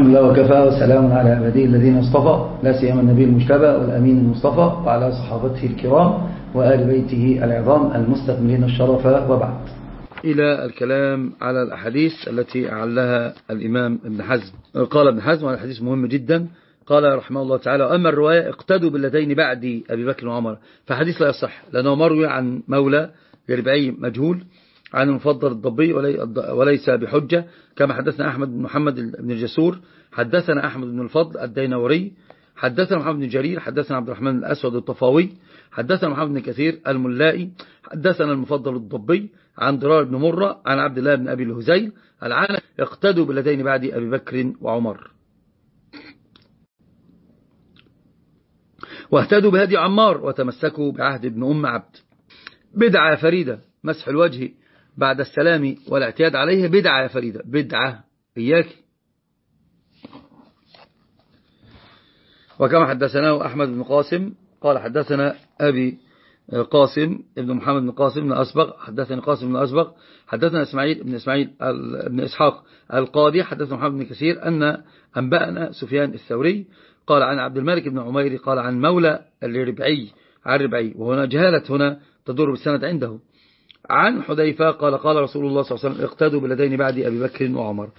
لله وكفى وسلام على عباده الذين اصطفى لا سيما النبي المجتبى والأمين المصطفى وعلى صحابته الكرام وآل بيته العظام المستكملين الشرف، وبعد. إلى الكلام على الأحاديث التي أعلها الإمام ابن حزم. قال ابن حزم على الحديث مهم جدا، قال رحمه الله تعالى: أما الرواية اقتدوا باللذين بعد أبي بكر وعمر، فحديث لا يصح، لأنه مروي عن مولى لربعي مجهول عن المفضل الضبي وليس بحجة، كما حدثنا أحمد بن محمد بن الجسور، حدثنا أحمد بن الفضل الدينوري، حدثنا محمد بن جرير، حدثنا عبد الرحمن الأسود الطفاوي، حدثنا محمد بن كثير الملائي، حدثنا المفضل الضبي عن ضرار بن مرة عن عبد الله بن أبي الهزيل العالم: اقتدوا باللذين بعد أبي بكر وعمر واهتدوا بهدي عمار وتمسكوا بعهد ابن أم عبد. بدعة فريدة مسح الوجه بعد السلام والاعتياد عليه، بدعة فريدة، بدعة إياك. وكما حدثناه أحمد بن قاسم قال حدثنا أبي قاسم ابن محمد بن قاسم بن أسبغ، حدثنا قاسم بن أسبغ، حدثنا إسماعيل بن إسحاق القاضي، حدثنا محمد بن كثير أن أنبأنا سفيان الثوري قال عن عبد الملك بن عمير قال عن مولى الربعي عن ربعي، وهنا جهالة هنا تدور بالسند عنده، عن حذيفة قال قال رسول الله صلى الله عليه وسلم: اقتدوا باللذين بعد أبي بكر وعمر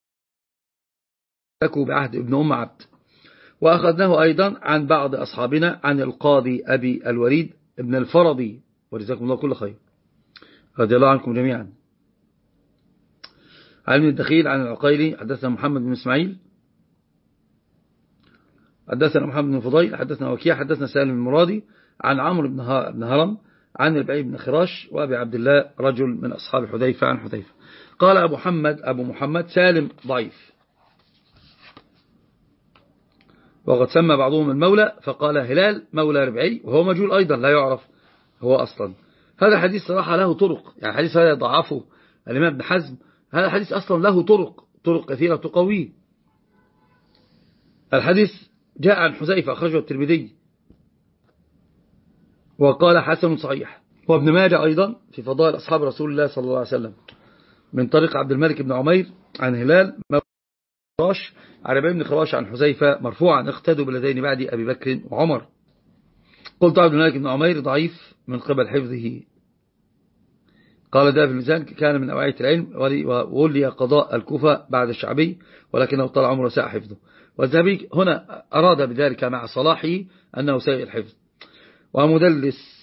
تكوا بعهد ابن أم عبد. وأخذناه أيضا عن بعض أصحابنا عن القاضي أبي الوليد ابن الفرضي، وجزاكم الله كل خير، رضي الله عنكم جميعا. عن ابن الدخيل عن العقيلي حدثنا محمد بن إسماعيل، حدثنا محمد بن فضيل، حدثنا وكيع، حدثنا سالم المرادي عن عمرو بن هرم عن ربعي بن خراش وأبي عبد الله رجل من أصحاب حذيفة عن حذيفة. قال أبو محمد سالم ضعيف، وقد سمى بعضهم المولى فقال هلال مولى ربعي، وهو مجهول أيضا لا يعرف هو أصلا. هذا حديث صراحة له طرق، يعني حديث هذا ضعفه الإمام ابن حزم، هذا حديث أصلا له طرق كثيرة تقويه. الحديث جاء عن حذيفة أخرجه الترمذي وقال حسن صحيح، وابن ماجه أيضا في فضائل أصحاب رسول الله صلى الله عليه وسلم من طريق عبد الملك بن عمير عن هلال خراش عن ربيع بن خراش عن حذيفة مرفوعا: اقتدوا بالذين بعد أبي بكر وعمر. قلت عبد الملك بن عمير ضعيف من قبل حفظه. قال ده في الميزان كان من أوعية العلم وولي قضاء الكوفة بعد الشعبي، ولكنه طال عمره ساء حفظه. والذهبي هنا أراد بذلك مع صلاحه أنه سيء الحفظ ومدلس.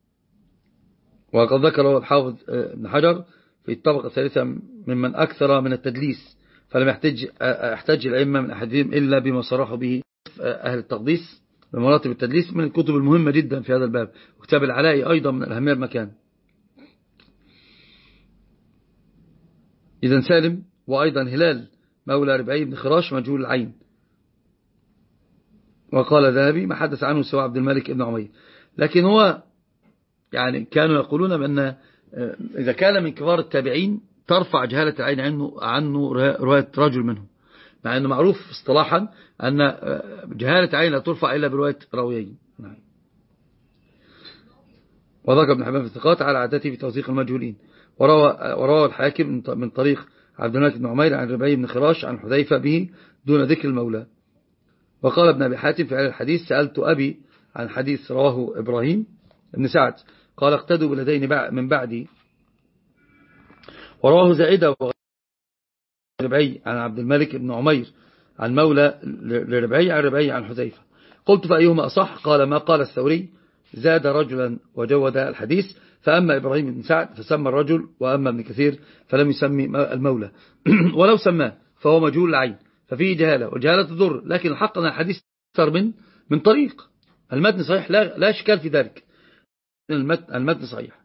وقد ذكره الحافظ ابن حجر في الطبقة الثالثة ممن أكثر من التدليس، فلم يحتج الأئمة من أحدهم إلا بما صرحوا به أهل التقديس بمراتب التدليس من الكتب المهمة جدا في هذا الباب. وكتاب العلائي أيضا من الأهمية المكان. إذن سالم وأيضا هلال مولى ربعي بن خراش مجهول العين. وقال ذهبي ما حدث عنه سوى عبد الملك بن عمير، لكن هو يعني كانوا يقولون بأن إذا كان من كبار التابعين ترفع جهالة العين عنه رواية رجل منه، مع أنه معروف اصطلاحا أن جهالة العين لا ترفع إلا برواية راويين. وذكر ابن حبان في الثقات على عادته في توثيق المجهولين. وروى الحاكم من طريق عبد الملك بن عمير عن ربعي بن خراش عن حذيفة به دون ذكر المولى. وقال ابن أبي حاتم في الحديث: سألت أبي عن حديث رواه إبراهيم بن سعد قال اقتدوا بالذين من بعدي. ورواه زائدة ربعي عن عبد الملك بن عمير عن مولى لربعي عن ربعي عن حذيفة. قلت فأيهما أصح؟ قال ما قال الثوري: زاد رجلا وجود الحديث، فأما إبراهيم بن سعد فسمى الرجل، وأما ابن كثير فلم يسمي المولى ولو سماه فهو مجهول العين، ففيه جهالة، والجهالة تضر. لكن الحق أن الحديث أكثر من طريق. المتن صحيح لا إشكال في ذلك، المتن صحيح.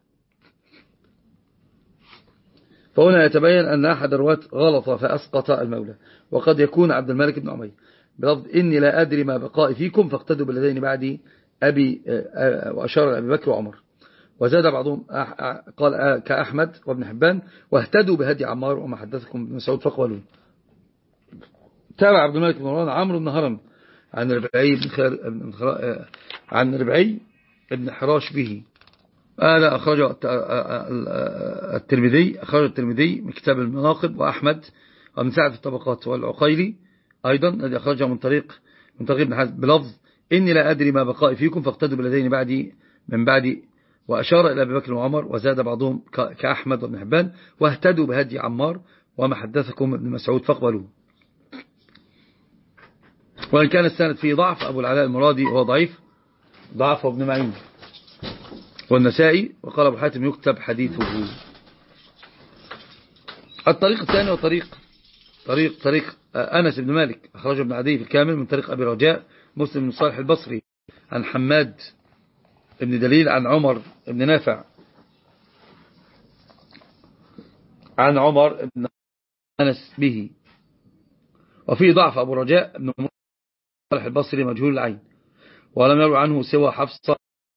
فهنا يتبين أن أحد الرواة غلط فأسقط المولى، وقد يكون عبد الملك بن عمير بلفظ إني لا أدري ما بقائي فيكم فاقتدوا بالذين بعدي أبي، وأشار لأبي بكر وعمر. وزاد بعضهم قال كأحمد وابن حبان: واهتدوا بهدي عمار وما حدثكم ابن مسعود فقبلوا. تابع عبد الملك بن مروان عمرو بن هرم عن ربعي بن حراش به. هذا أخرج الترمذي من كتاب المناقب، وأحمد ومن سعد في الطبقات، والعقيلي أيضا الذي أخرجه من طريق ابن حزم بلفظ إني لا أدري ما بقائي فيكم فاقتدوا بالذين من بعدي، وأشار إلى أبي بكر وعمر، وزاد بعضهم كأحمد وابن حبان واهتدوا بهدي عمار وما حدثكم ابن مسعود فاقبلوه. وإن كان السند فيه ضعف، أبو العلاء المرادي هو ضعف ابن معين والنسائي، وقال أبو حاتم يكتب حديثه. الطريق الثاني طريق أنس بن مالك، أخرجه ابن عدي في الكامل من طريق أبي رجاء مسلم بن صالح البصري عن حماد بن دليل عن عمر بن نافع عن عمر بن أنس به. وفيه ضعف أبو رجاء بن صالح البصري مجهول العين، ولم يروي عنه سوى حفص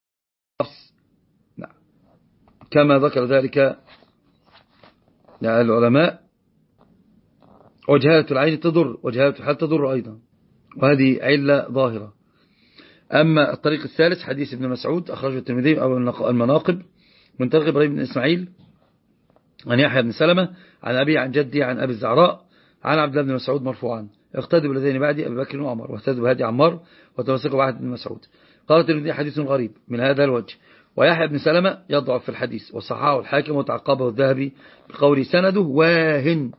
كما ذكر ذلك العلماء. وجهالة العين تضر، وجهالة الحال تضر أيضا، وهذه علة ظاهرة. أما الطريق الثالث حديث ابن مسعود، أخرجه الترمذي أو المناقب من طريق إبراهيم بن إسماعيل عن يحيى بن سلمة عن أبي عن جدي عن أبي الزعراء عن عبد الله بن مسعود مرفوعا اقتدوا بالذين بعدي أبي بكر وعمر واهتدوا بهدي عمار وتمسكوا بعهد بن مسعود. قال الترمذي حديث غريب من هذا الوجه، ويحيى بن سلمة يضعف في الحديث، وصححه الحاكم وتعقبه الذهبي بقول سنده واهن.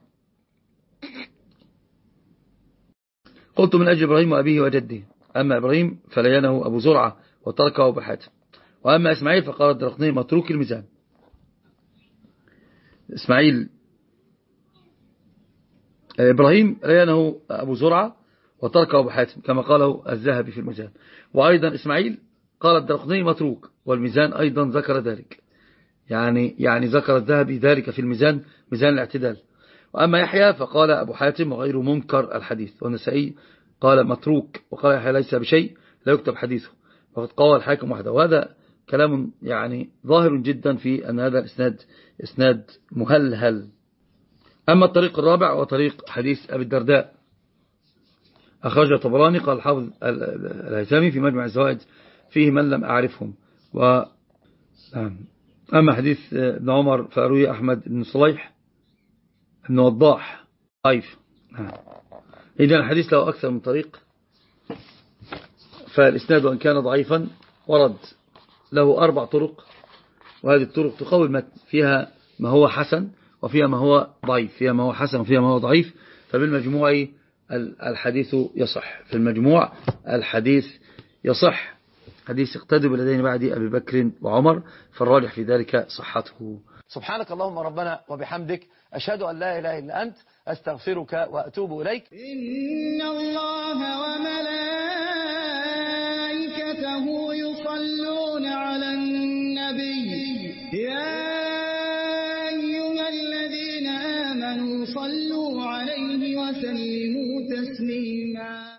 قلت من أجل إبراهيم وأبيه وجده، أما إبراهيم فلينه أبو زرعة وتركه أبو حاتم، وأما إسماعيل فقال الدرقطني متروك الميزان. إبراهيم لينه أبو زرعة وتركه أبو حاتم كما قاله الذهبي في الميزان. وأيضا إسماعيل قال الدرقطني متروك، والميزان أيضا ذكر ذلك، يعني ذكر الذهبي ذلك في الميزان، ميزان الاعتدال. وأما يحيى فقال أبو حاتم وغير منكر الحديث، والنسائي قال متروك، وقال يحيى ليس بشيء لا يكتب حديثه، وقد قال الحاكم وحده. وهذا كلام ظاهر جدا في أن هذا إسناد مهلهل. أما الطريق الرابع وطريق حديث أبي الدرداء، أخرج الطبراني قال الحافظ الهيثمي في مجمع الزوائد فيه من لم أعرفهم. أما حديث ابن عمر فأروي أحمد بن صليح بن وضاح ضعيف. إذن الحديث له أكثر من طريق، فالإسناد وإن كان ضعيفا ورد له 4 طرق، وهذه الطرق تقوي المتن، فيها ما هو حسن وفيها ما هو ضعيف، فيها ما هو حسن وفيها ما هو ضعيف، فبالمجموع الحديث يصح. في المجموع الحديث يصح. حديث اقتدوا بالذين بعد أبي بكر وعمر، فالراجح في ذلك صحته. سبحانك اللهم ربنا وبحمدك، أشهد أن لا إله إلا أنت، أستغفرك وأتوب إليك. إن الله وملائكته يصلون على النبي، يا أيها الذين آمنوا صلوا عليه وسلموا تسليما.